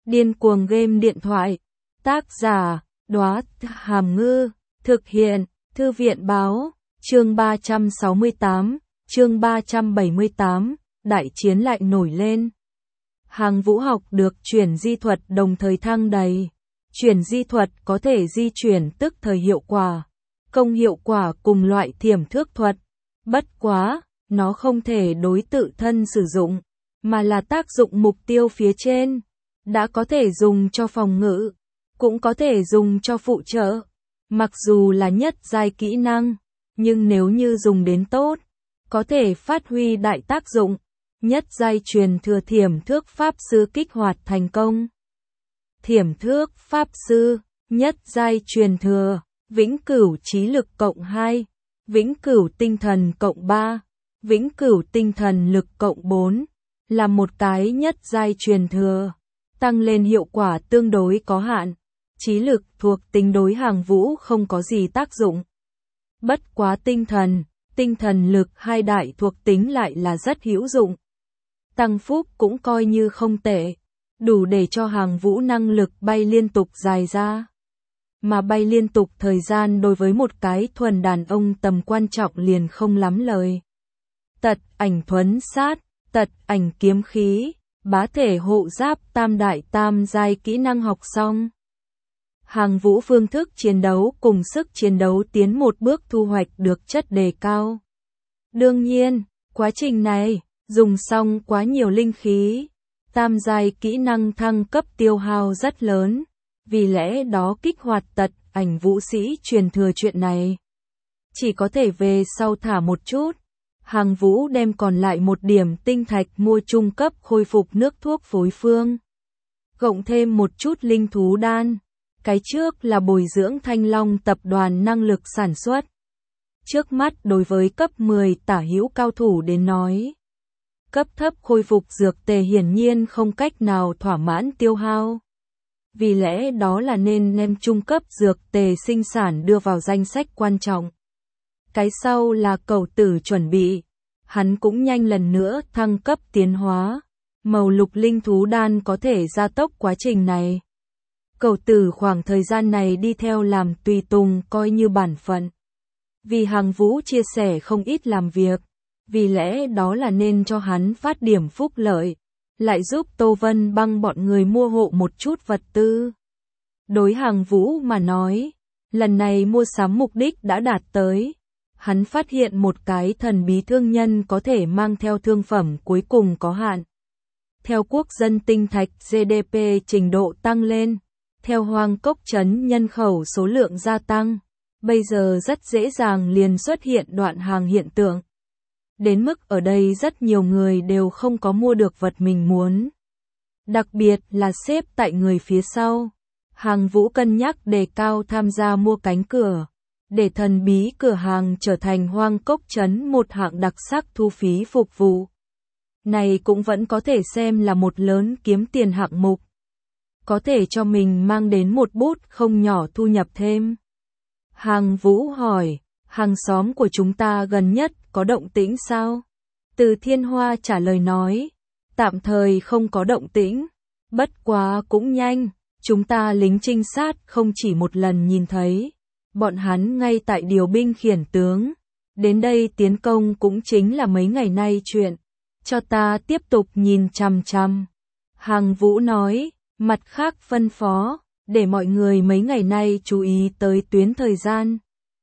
Điên cuồng game điện thoại. Tác giả, Đóa Hàm Ngư. Thực hiện, Thư viện báo. Chương 368, chương 378, đại chiến lại nổi lên. Hàng Vũ học được chuyển di thuật đồng thời thăng đầy. Chuyển di thuật có thể di chuyển tức thời hiệu quả, công hiệu quả cùng loại thiểm thước thuật. Bất quá, nó không thể đối tự thân sử dụng, mà là tác dụng mục tiêu phía trên. Đã có thể dùng cho phòng ngự, cũng có thể dùng cho phụ trợ. Mặc dù là nhất giai kỹ năng, nhưng nếu như dùng đến tốt, có thể phát huy đại tác dụng. Nhất giai truyền thừa thiểm thước pháp sư kích hoạt thành công. Thiểm thước pháp sư, nhất giai truyền thừa, vĩnh cửu trí lực cộng 2, vĩnh cửu tinh thần cộng 3, vĩnh cửu tinh thần lực cộng 4, là một cái nhất giai truyền thừa, tăng lên hiệu quả tương đối có hạn. Trí lực thuộc tính đối Hàng Vũ không có gì tác dụng. Bất quá tinh thần lực hai đại thuộc tính lại là rất hữu dụng. Tăng phúc cũng coi như không tệ, đủ để cho Hàng Vũ năng lực bay liên tục dài ra. Mà bay liên tục thời gian đối với một cái thuần đàn ông tầm quan trọng liền không lắm lời. Tật ảnh thuấn sát, tật ảnh kiếm khí, bá thể hộ giáp tam giai kỹ năng học xong. Hàng Vũ phương thức chiến đấu cùng sức chiến đấu tiến một bước thu hoạch được chất đề cao. Đương nhiên, quá trình này, dùng xong quá nhiều linh khí, tam giai kỹ năng thăng cấp tiêu hao rất lớn, vì lẽ đó kích hoạt tật ảnh vũ sĩ truyền thừa chuyện này chỉ có thể về sau thả một chút. Hàng Vũ đem còn lại một điểm tinh thạch mua trung cấp khôi phục nước thuốc phối phương, cộng thêm một chút linh thú đan. Cái trước là bồi dưỡng Thanh Long tập đoàn năng lực sản xuất. Trước mắt đối với cấp 10 tả hữu cao thủ đến nói, cấp thấp khôi phục dược tề hiển nhiên không cách nào thỏa mãn tiêu hao. Vì lẽ đó là nên đem trung cấp dược tề sinh sản đưa vào danh sách quan trọng. Cái sau là Cẩu Tử chuẩn bị, hắn cũng nhanh lần nữa thăng cấp tiến hóa. Màu lục linh thú đan có thể gia tốc quá trình này. Cẩu Tử khoảng thời gian này đi theo làm tùy tùng coi như bản phận. Vì Hàng Vũ chia sẻ không ít làm việc, vì lẽ đó là nên cho hắn phát điểm phúc lợi, lại giúp Tô Vân Băng bọn người mua hộ một chút vật tư. Đối Hàng Vũ mà nói, lần này mua sắm mục đích đã đạt tới. Hắn phát hiện một cái thần bí thương nhân có thể mang theo thương phẩm cuối cùng có hạn. Theo quốc dân tinh thạch GDP trình độ tăng lên, theo Hoang Cốc trấn nhân khẩu số lượng gia tăng, bây giờ rất dễ dàng liền xuất hiện đoạn hàng hiện tượng. Đến mức ở đây rất nhiều người đều không có mua được vật mình muốn. Đặc biệt là xếp tại người phía sau. Hàng Vũ cân nhắc đề cao tham gia mua cánh cửa, để thần bí cửa hàng trở thành Hoang Cốc trấn một hạng đặc sắc thu phí phục vụ. Này cũng vẫn có thể xem là một lớn kiếm tiền hạng mục. Có thể cho mình mang đến một bút không nhỏ thu nhập thêm. Hàng Vũ hỏi, hàng xóm của chúng ta gần nhất có động tĩnh sao? Từ Thiên Hoa trả lời nói, tạm thời không có động tĩnh, bất quá cũng nhanh, chúng ta lính trinh sát không chỉ một lần nhìn thấy, bọn hắn ngay tại điều binh khiển tướng, đến đây tiến công cũng chính là mấy ngày nay chuyện, cho ta tiếp tục nhìn chằm chằm. Hàng Vũ nói, mặt khác phân phó, để mọi người mấy ngày nay chú ý tới tuyến thời gian.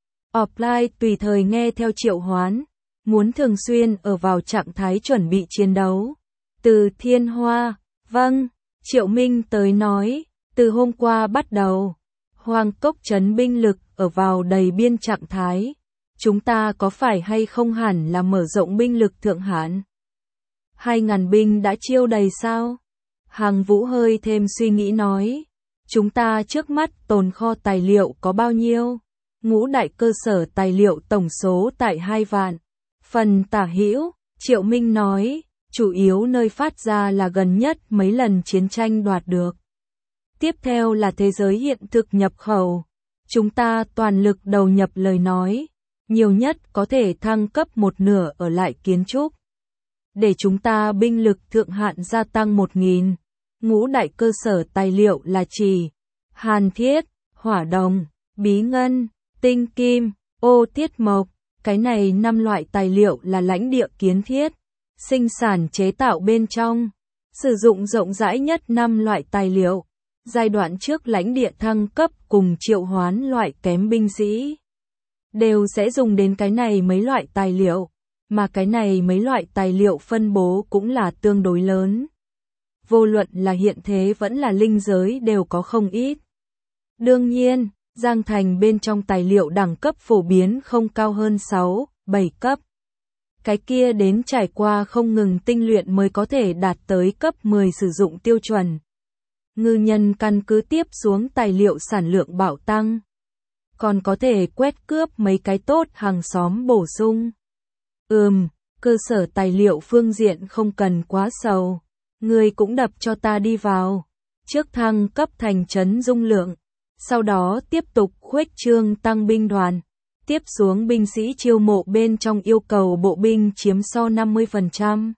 Offline tùy thời nghe theo triệu hoán, muốn thường xuyên ở vào trạng thái chuẩn bị chiến đấu. Từ Thiên Hoa, vâng, Triệu Minh tới nói, từ hôm qua bắt đầu, Hoang Cốc trấn binh lực ở vào đầy biên trạng thái. Chúng ta có phải hay không hẳn là mở rộng binh lực thượng hạn? 2.000 binh đã chiêu đầy sao? Hàng Vũ hơi thêm suy nghĩ nói, chúng ta trước mắt tồn kho tài liệu có bao nhiêu? Ngũ đại cơ sở tài liệu tổng số tại 2 vạn. Phần tả hữu, Triệu Minh nói, chủ yếu nơi phát ra là gần nhất mấy lần chiến tranh đoạt được. Tiếp theo là thế giới hiện thực nhập khẩu. Chúng ta toàn lực đầu nhập lời nói, nhiều nhất có thể thăng cấp một nửa ở lại kiến trúc. Để chúng ta binh lực thượng hạn gia tăng 1.000. Ngũ đại cơ sở tài liệu là trì, hàn thiết, hỏa đồng, bí ngân, tinh kim, ô thiết mộc. Cái này 5 loại tài liệu là lãnh địa kiến thiết, sinh sản chế tạo bên trong. Sử dụng rộng rãi nhất 5 loại tài liệu. Giai đoạn trước lãnh địa thăng cấp cùng triệu hoán loại kém binh sĩ đều sẽ dùng đến cái này mấy loại tài liệu, mà cái này mấy loại tài liệu phân bố cũng là tương đối lớn. Vô luận là hiện thế vẫn là linh giới đều có không ít. Đương nhiên, Giang Thành bên trong tài liệu đẳng cấp phổ biến không cao hơn 6, 7 cấp. Cái kia đến trải qua không ngừng tinh luyện mới có thể đạt tới cấp 10 sử dụng tiêu chuẩn. Ngư nhân căn cứ tiếp xuống tài liệu sản lượng bạo tăng. Còn có thể quét cướp mấy cái tốt hàng xóm bổ sung. Cơ sở tài liệu phương diện không cần quá sầu. Người cũng đập cho ta đi vào. Trước thăng cấp thành trấn dung lượng. Sau đó tiếp tục khuếch trương tăng binh đoàn. Tiếp xuống binh sĩ chiêu mộ bên trong yêu cầu bộ binh chiếm so 50%.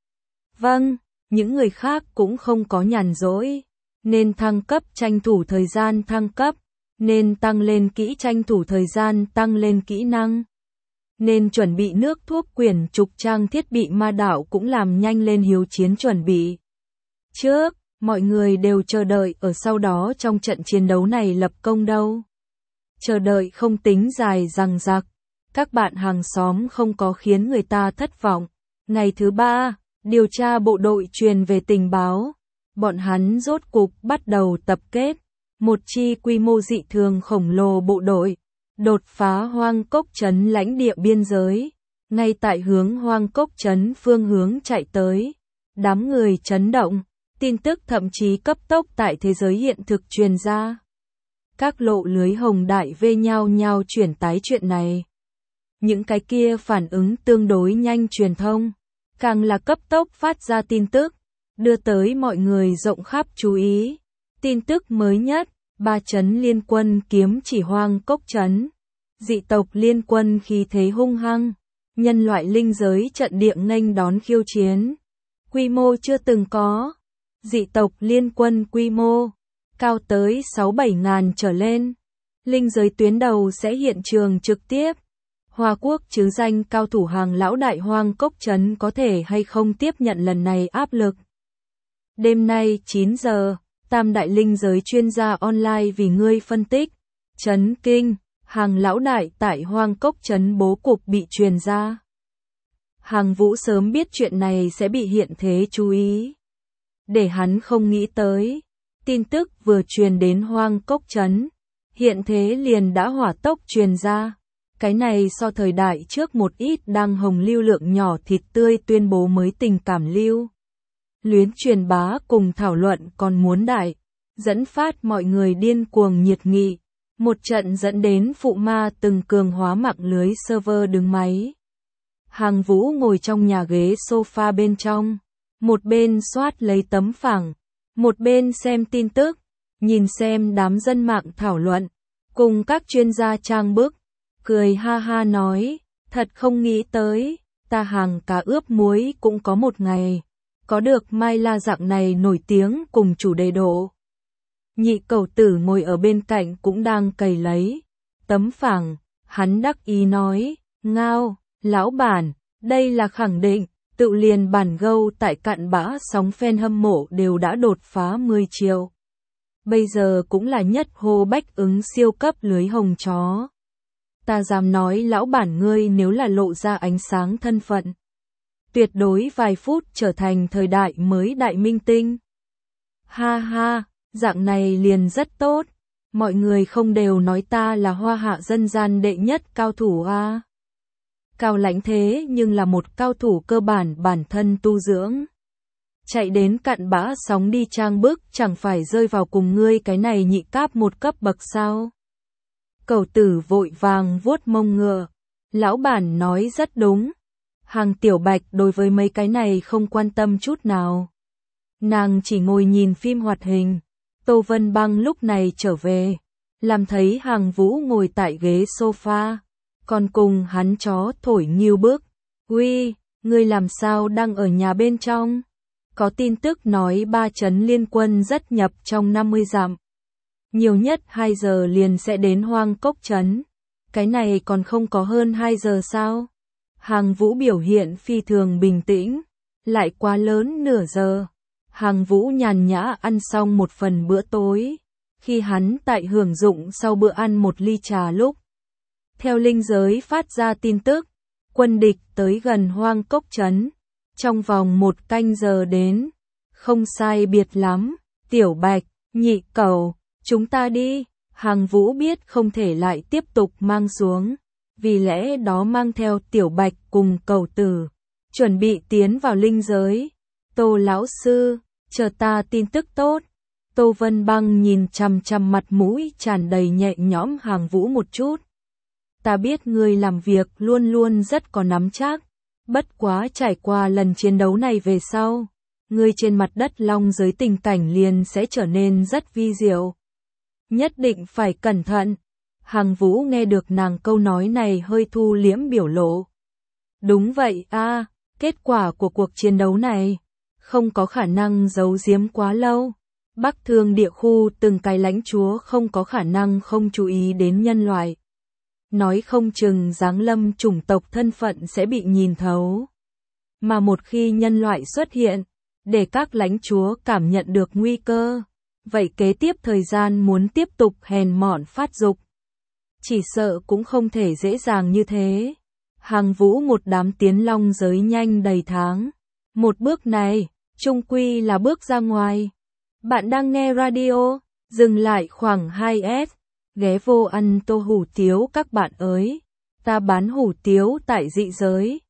Vâng, những người khác cũng không có nhàn rỗi. Nên thăng cấp tranh thủ thời gian thăng cấp. Nên tăng lên kỹ tranh thủ thời gian tăng lên kỹ năng. Nên chuẩn bị nước thuốc quyển trục trang thiết bị ma đạo cũng làm nhanh lên hiếu chiến chuẩn bị. Trước, mọi người đều chờ đợi ở sau đó trong trận chiến đấu này lập công đâu. Chờ đợi không tính dài dằng dặc. Các bạn hàng xóm không có khiến người ta thất vọng. Ngày thứ 3, điều tra bộ đội truyền về tình báo. Bọn hắn rốt cục bắt đầu tập kết. Một chi quy mô dị thường khổng lồ bộ đội. Đột phá Hoang Cốc trấn lãnh địa biên giới. Ngay tại hướng Hoang Cốc trấn phương hướng chạy tới. Đám người chấn động. Tin tức thậm chí cấp tốc tại thế giới hiện thực truyền ra. Các lộ lưới hồng đại vê nhau nhau chuyển tái chuyện này. Những cái kia phản ứng tương đối nhanh truyền thông. Càng là cấp tốc phát ra tin tức. Đưa tới mọi người rộng khắp chú ý. Tin tức mới nhất. 3 trấn liên quân kiếm chỉ Hoang Cốc trấn. Dị tộc liên quân khí thế hung hăng. Nhân loại linh giới trận địa nghênh đón khiêu chiến. Quy mô chưa từng có. Dị tộc liên quân quy mô cao tới 6-7 ngàn trở lên. Linh giới tuyến đầu sẽ hiện trường trực tiếp. Hoa Quốc chứ danh cao thủ hàng lão đại Hoang Cốc trấn có thể hay không tiếp nhận lần này áp lực. Đêm nay 9 giờ, Tam đại linh giới chuyên gia online vì ngươi phân tích. Chấn kinh, hàng lão đại tại Hoang Cốc trấn bố cục bị truyền ra. Hàng Vũ sớm biết chuyện này sẽ bị hiện thế chú ý. Để hắn không nghĩ tới. Tin tức vừa truyền đến Hoang Cốc trấn. Hiện thế liền đã hỏa tốc truyền ra. Cái này so thời đại trước một ít đang hồng lưu lượng nhỏ thịt tươi tuyên bố mới tình cảm lưu. Luyến truyền bá cùng thảo luận còn muốn đại. Dẫn phát mọi người điên cuồng nhiệt nghị. Một trận dẫn đến phụ ma từng cường hóa mạng lưới server đứng máy. Hàng Vũ ngồi trong nhà ghế sofa bên trong. Một bên soát lấy tấm phẳng. Một bên xem tin tức. Nhìn xem đám dân mạng thảo luận. Cùng các chuyên gia trang bức. Cười ha ha nói. Thật không nghĩ tới. Ta hàng cá ướp muối cũng có một ngày. Có được Mai La dạng này nổi tiếng cùng chủ đề độ. Nhị Cẩu Tử ngồi ở bên cạnh cũng đang cày lấy tấm phẳng, hắn đắc ý nói, ngao, lão bản, đây là khẳng định, tự liền bản gâu tại cặn bã sóng fan hâm mộ đều đã đột phá 10 triệu. Bây giờ cũng là nhất hô bách ứng siêu cấp lưới hồng chó. Ta dám nói lão bản ngươi nếu là lộ ra ánh sáng thân phận. Tuyệt đối vài phút trở thành thời đại mới đại minh tinh. Ha ha, dạng này liền rất tốt. Mọi người không đều nói ta là hoa hạ dân gian đệ nhất cao thủ à. Cao Lãnh thế nhưng là một cao thủ cơ bản bản thân tu dưỡng. Chạy đến cặn bã sóng đi trang bức chẳng phải rơi vào cùng ngươi cái này nhị cáp một cấp bậc sao. Cẩu Tử vội vàng vuốt mông ngựa. Lão bản nói rất đúng. Hàng Tiểu Bạch đối với mấy cái này không quan tâm chút nào. Nàng chỉ ngồi nhìn phim hoạt hình. Tô Vân Băng lúc này trở về. Làm thấy Hàng Vũ ngồi tại ghế sofa. Còn cùng hắn chó thổi nghiêu bức. Uy, ngươi làm sao đang ở nhà bên trong? Có tin tức nói 3 trấn liên quân rất nhập trong 50 dặm. Nhiều nhất 2 giờ liền sẽ đến Hoang Cốc trấn. Cái này còn không có hơn 2 giờ sao? Hàng Vũ biểu hiện phi thường bình tĩnh. Lại quá lớn nửa giờ. Hàng Vũ nhàn nhã ăn xong một phần bữa tối. Khi hắn tại hưởng dụng sau bữa ăn một ly trà lúc. Theo linh giới phát ra tin tức, quân địch tới gần Hoang Cốc trấn. Trong vòng 1 canh giờ đến. Không sai biệt lắm. Tiểu Bạch, Nhị Cẩu, chúng ta đi. Hàng Vũ biết không thể lại tiếp tục mang xuống. Vì lẽ đó mang theo Tiểu Bạch cùng Cẩu Tử. Chuẩn bị tiến vào linh giới. Tô lão sư, chờ ta tin tức tốt. Tô Vân Băng nhìn chằm chằm mặt mũi tràn đầy nhẹ nhõm Hàng Vũ một chút. Ta biết ngươi làm việc luôn luôn rất có nắm chắc. Bất quá trải qua lần chiến đấu này về sau, ngươi trên mặt đất long giới tình cảnh liền sẽ trở nên rất vi diệu. Nhất định phải cẩn thận. Hàng Vũ nghe được nàng câu nói này hơi thu liễm biểu lộ. Đúng vậy a, kết quả của cuộc chiến đấu này không có khả năng giấu giếm quá lâu. Bắc Thương địa khu từng cái lãnh chúa không có khả năng không chú ý đến nhân loại. Nói không chừng giáng lâm chủng tộc thân phận sẽ bị nhìn thấu. Mà một khi nhân loại xuất hiện, để các lãnh chúa cảm nhận được nguy cơ, vậy kế tiếp thời gian muốn tiếp tục hèn mọn phát dục, chỉ sợ cũng không thể dễ dàng như thế. Hàng Vũ một đám tiến long giới nhanh đầy tháng. Một bước này, chung quy là bước ra ngoài. Bạn đang nghe radio, dừng lại khoảng 2S, ghé vô ăn tô hủ tiếu các bạn ơi. Ta bán hủ tiếu tại dị giới.